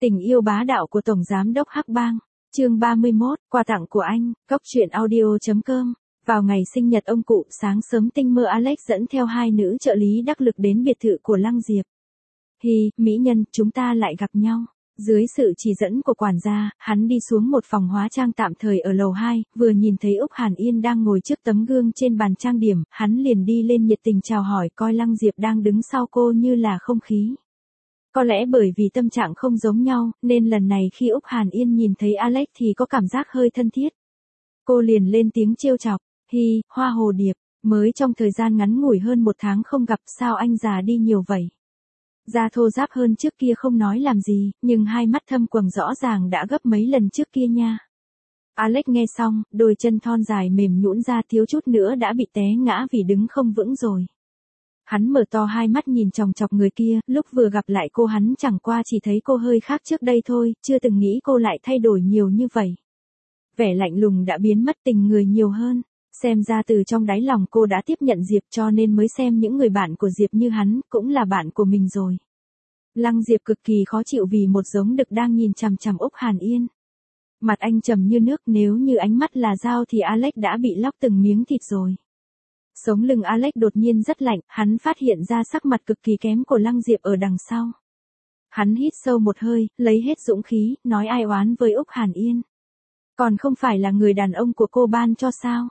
Tình yêu bá đạo của Tổng Giám đốc Hắc Bang. Chương 31, quà tặng của anh, Cóc truyện audio.com. Vào ngày sinh nhật ông cụ, sáng sớm tinh mơ Alex dẫn theo hai nữ trợ lý đắc lực đến biệt thự của Lăng Diệp. Hi, mỹ nhân, chúng ta lại gặp nhau. Dưới sự chỉ dẫn của quản gia, hắn đi xuống một phòng hóa trang tạm thời ở lầu 2, vừa nhìn thấy Úc Hàn Yên đang ngồi trước tấm gương trên bàn trang điểm, hắn liền đi lên nhiệt tình chào hỏi, coi Lăng Diệp đang đứng sau cô như là không khí. Có lẽ bởi vì tâm trạng không giống nhau, nên lần này khi Úc Hàn Yên nhìn thấy Alex thì có cảm giác hơi thân thiết. Cô liền lên tiếng trêu chọc, Hi, hoa hồ điệp, mới trong thời gian ngắn ngủi hơn 1 tháng không gặp, sao anh già đi nhiều vậy? Da thô ráp hơn trước kia không nói làm gì, nhưng hai mắt thâm quầng rõ ràng đã gấp mấy lần trước kia nha. Alex nghe xong, đôi chân thon dài mềm nhũn ra thiếu chút nữa đã bị té ngã vì đứng không vững rồi. Hắn mở to hai mắt nhìn chòng chọc người kia, lúc vừa gặp lại cô hắn chẳng qua chỉ thấy cô hơi khác trước đây thôi, chưa từng nghĩ cô lại thay đổi nhiều như vậy. Vẻ lạnh lùng đã biến mất, tình người nhiều hơn. Xem ra từ trong đáy lòng cô đã tiếp nhận Diệp, cho nên mới xem những người bạn của Diệp như hắn, cũng là bạn của mình rồi. Lăng Diệp cực kỳ khó chịu vì một giống đực đang nhìn chằm chằm Úc Hàn Yên. Mặt anh trầm như nước, nếu như ánh mắt là dao thì Alex đã bị lóc từng miếng thịt rồi. Sống lưng Alex đột nhiên rất lạnh, hắn phát hiện ra sắc mặt cực kỳ kém của Lăng Diệp ở đằng sau. Hắn hít sâu một hơi, lấy hết dũng khí, nói ai oán với Úc Hàn Yên. Còn không phải là người đàn ông của cô ban cho sao?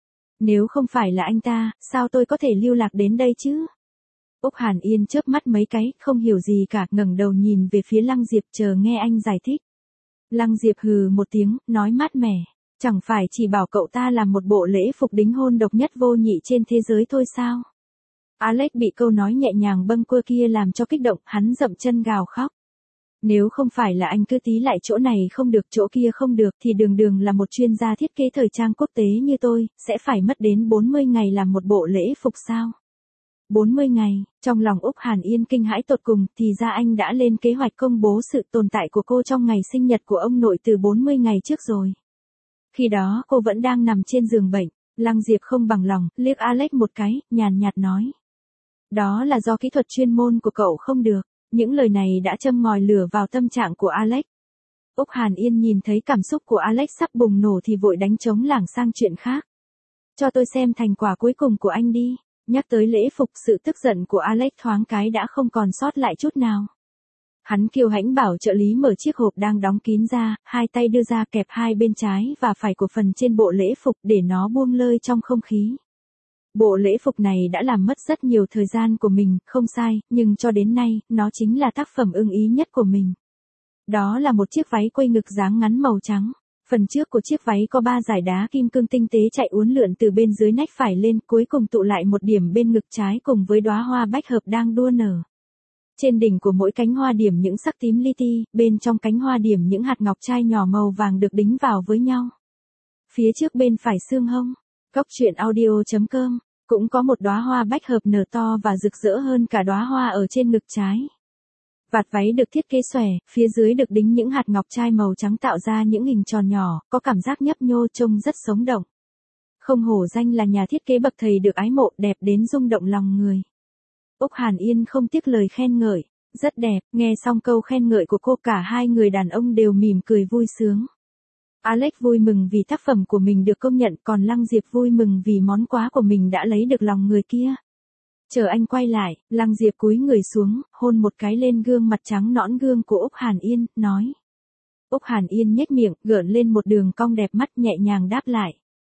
Nếu không phải là anh ta, sao tôi có thể lưu lạc đến đây chứ? Úc Hàn Yên chớp mắt mấy cái, không hiểu gì cả, ngẩng đầu nhìn về phía Lăng Diệp chờ nghe anh giải thích. Lăng Diệp hừ một tiếng, nói mát mẻ. Chẳng phải chỉ bảo cậu ta làm một bộ lễ phục đính hôn độc nhất vô nhị trên thế giới thôi sao? Alex bị câu nói nhẹ nhàng bâng quơ kia làm cho kích động, hắn dậm chân gào khóc. Nếu không phải là anh cứ tí lại chỗ này không được chỗ kia không được thì đường đường là một chuyên gia thiết kế thời trang quốc tế như tôi, sẽ phải mất đến 40 ngày làm một bộ lễ phục sao? 40 ngày, trong lòng Úc Hàn Yên kinh hãi tột cùng, thì ra anh đã lên kế hoạch công bố sự tồn tại của cô trong ngày sinh nhật của ông nội từ 40 ngày trước rồi. Khi đó cô vẫn đang nằm trên giường bệnh, Lăng Diệp không bằng lòng, liếc Alex một cái, nhàn nhạt nói. Đó là do kỹ thuật chuyên môn của cậu không được, những lời này đã châm ngòi lửa vào tâm trạng của Alex. Úc Hàn Yên nhìn thấy cảm xúc của Alex sắp bùng nổ thì vội đánh trống lảng sang chuyện khác. Cho tôi xem thành quả cuối cùng của anh đi, nhắc tới lễ phục sự tức giận của Alex thoáng cái đã không còn sót lại chút nào. Hắn kiêu hãnh bảo trợ lý mở chiếc hộp đang đóng kín ra, hai tay đưa ra kẹp hai bên trái và phải của phần trên bộ lễ phục để nó buông lơi trong không khí. Bộ lễ phục này đã làm mất rất nhiều thời gian của mình, không sai, nhưng cho đến nay, nó chính là tác phẩm ưng ý nhất của mình. Đó là một chiếc váy quây ngực dáng ngắn màu trắng. Phần trước của chiếc váy có 3 dải đá kim cương tinh tế chạy uốn lượn từ bên dưới nách phải lên, cuối cùng tụ lại một điểm bên ngực trái cùng với đóa hoa bách hợp đang đua nở. Trên đỉnh của mỗi cánh hoa điểm những sắc tím li ti, bên trong cánh hoa điểm những hạt ngọc trai nhỏ màu vàng được đính vào với nhau. Phía trước bên phải xương hông, Cóc truyện audio.com, cũng có một đóa hoa bách hợp nở to và rực rỡ hơn cả đóa hoa ở trên ngực trái. Vạt váy được thiết kế xòe, phía dưới được đính những hạt ngọc trai màu trắng tạo ra những hình tròn nhỏ, có cảm giác nhấp nhô trông rất sống động. Không hổ danh là nhà thiết kế bậc thầy được ái mộ, đẹp đến rung động lòng người. Úc Hàn Yên không tiếc lời khen ngợi, rất đẹp, nghe xong câu khen ngợi của cô cả hai người đàn ông đều mỉm cười vui sướng. Alex vui mừng vì tác phẩm của mình được công nhận, còn Lăng Diệp vui mừng vì món quà của mình đã lấy được lòng người kia. Chờ anh quay lại, Lăng Diệp cúi người xuống, hôn một cái lên gương mặt trắng nõn gương của Úc Hàn Yên, nói. Úc Hàn Yên nhếch miệng, gợn lên một đường cong đẹp mắt nhẹ nhàng đáp lại.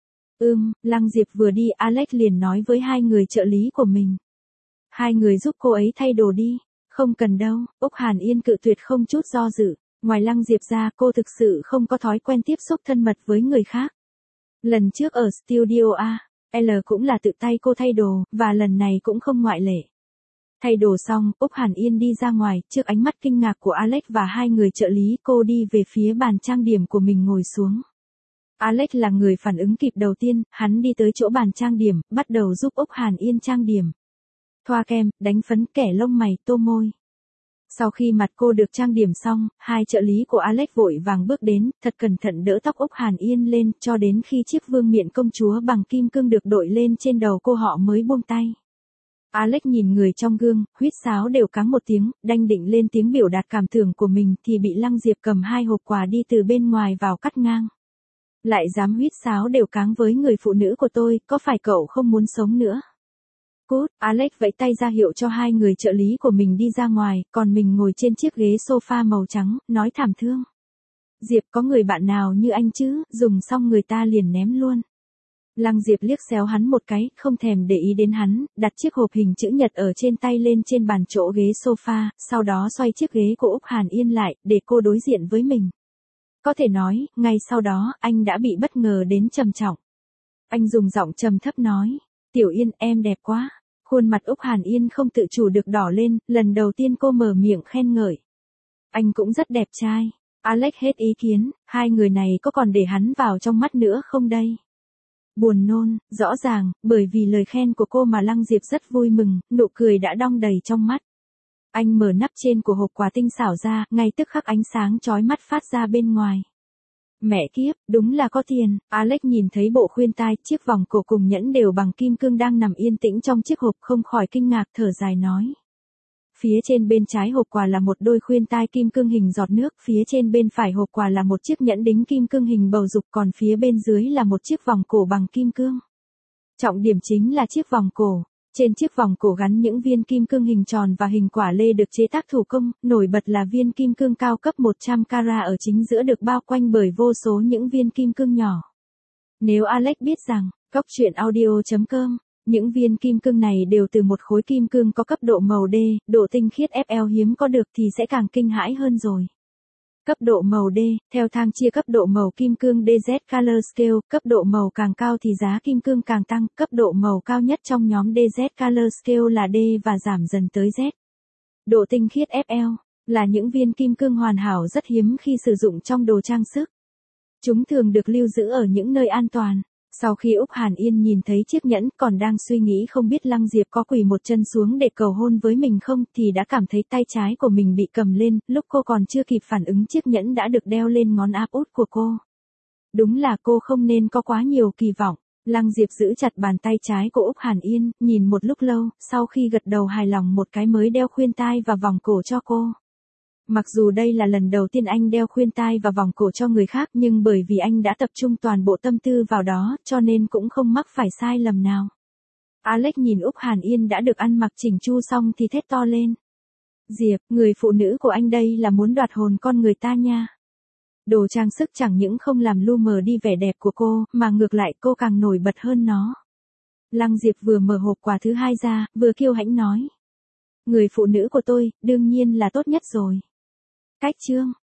Lăng Diệp vừa đi Alex liền nói với hai người trợ lý của mình. Hai người giúp cô ấy thay đồ đi. Không cần đâu, Úc Hàn Yên cự tuyệt không chút do dự. Ngoài Lăng Diệp ra cô thực sự không có thói quen tiếp xúc thân mật với người khác. Lần trước ở studio A, L cũng là tự tay cô thay đồ, và lần này cũng không ngoại lệ. Thay đồ xong, Úc Hàn Yên đi ra ngoài, trước ánh mắt kinh ngạc của Alex và hai người trợ lý cô đi về phía bàn trang điểm của mình ngồi xuống. Alex là người phản ứng kịp đầu tiên, hắn đi tới chỗ bàn trang điểm, bắt đầu giúp Úc Hàn Yên trang điểm. Thoa kem, đánh phấn, kẻ lông mày, tô môi. Sau khi mặt cô được trang điểm xong, hai trợ lý của Alex vội vàng bước đến, thật cẩn thận đỡ tóc Úc Hàn Yên lên, cho đến khi chiếc vương miện công chúa bằng kim cương được đội lên trên đầu cô họ mới buông tay. Alex nhìn người trong gương, huýt sáo đều cáng một tiếng, đanh định lên tiếng biểu đạt cảm tưởng của mình thì bị Lăng Diệp cầm 2 hộp quà đi từ bên ngoài vào cắt ngang. Lại dám huýt sáo đều cáng với người phụ nữ của tôi, có phải cậu không muốn sống nữa? Cút, Alex vẫy tay ra hiệu cho 2 người trợ lý của mình đi ra ngoài, còn mình ngồi trên chiếc ghế sofa màu trắng, nói thảm thương. Diệp có người bạn nào như anh chứ, dùng xong người ta liền ném luôn. Lăng Diệp liếc xéo hắn một cái, không thèm để ý đến hắn, đặt chiếc hộp hình chữ nhật ở trên tay lên trên bàn chỗ ghế sofa, sau đó xoay chiếc ghế của Úc Hàn Yên lại, để cô đối diện với mình. Có thể nói, ngay sau đó, anh đã bị bất ngờ đến trầm trọng. Anh dùng giọng trầm thấp nói, Tiểu Yên em đẹp quá. Khuôn mặt Úc Hàn Yên không tự chủ được đỏ lên, lần đầu tiên cô mở miệng khen ngợi. Anh cũng rất đẹp trai. Alex hết ý kiến, 2 người này có còn để hắn vào trong mắt nữa không đây? Buồn nôn, rõ ràng, bởi vì lời khen của cô mà Lăng Diệp rất vui mừng, nụ cười đã đong đầy trong mắt. Anh mở nắp trên của hộp quà tinh xảo ra, ngay tức khắc ánh sáng chói mắt phát ra bên ngoài. Mẹ kiếp, đúng là có tiền. Alex nhìn thấy bộ khuyên tai, chiếc vòng cổ cùng nhẫn đều bằng kim cương đang nằm yên tĩnh trong chiếc hộp, không khỏi kinh ngạc thở dài nói. Phía trên bên trái hộp quà là một đôi khuyên tai kim cương hình giọt nước, phía trên bên phải hộp quà là một chiếc nhẫn đính kim cương hình bầu dục, còn phía bên dưới là một chiếc vòng cổ bằng kim cương. Trọng điểm chính là chiếc vòng cổ. Trên chiếc vòng cổ gắn những viên kim cương hình tròn và hình quả lê được chế tác thủ công, nổi bật là viên kim cương cao cấp 100 carat ở chính giữa được bao quanh bởi vô số những viên kim cương nhỏ. Nếu Alex biết rằng, coctruyện.audio.com, những viên kim cương này đều từ một khối kim cương có cấp độ màu D, độ tinh khiết FL hiếm có được thì sẽ càng kinh hãi hơn rồi. Cấp độ màu D, theo thang chia cấp độ màu kim cương DZ Color Scale, cấp độ màu càng cao thì giá kim cương càng tăng, cấp độ màu cao nhất trong nhóm DZ Color Scale là D và giảm dần tới Z. Độ tinh khiết FL, là những viên kim cương hoàn hảo rất hiếm khi sử dụng trong đồ trang sức. Chúng thường được lưu giữ ở những nơi an toàn. Sau khi Úc Hàn Yên nhìn thấy chiếc nhẫn, còn đang suy nghĩ không biết Lăng Diệp có quỳ một chân xuống để cầu hôn với mình không, thì đã cảm thấy tay trái của mình bị cầm lên, lúc cô còn chưa kịp phản ứng chiếc nhẫn đã được đeo lên ngón áp út của cô. Đúng là cô không nên có quá nhiều kỳ vọng. Lăng Diệp giữ chặt bàn tay trái của Úc Hàn Yên, nhìn một lúc lâu, sau khi gật đầu hài lòng một cái mới đeo khuyên tai và vòng cổ cho cô. Mặc dù đây là lần đầu tiên anh đeo khuyên tai và vòng cổ cho người khác, nhưng bởi vì anh đã tập trung toàn bộ tâm tư vào đó, cho nên cũng không mắc phải sai lầm nào. Alex nhìn Úc Hàn Yên đã được ăn mặc chỉnh chu xong thì thét to lên. Diệp, người phụ nữ của anh đây là muốn đoạt hồn con người ta nha. Đồ trang sức chẳng những không làm lu mờ đi vẻ đẹp của cô, mà ngược lại cô càng nổi bật hơn nó. Lăng Diệp vừa mở hộp quà thứ 2 ra, vừa kiêu hãnh nói. Người phụ nữ của tôi, đương nhiên là tốt nhất rồi. Cách chương.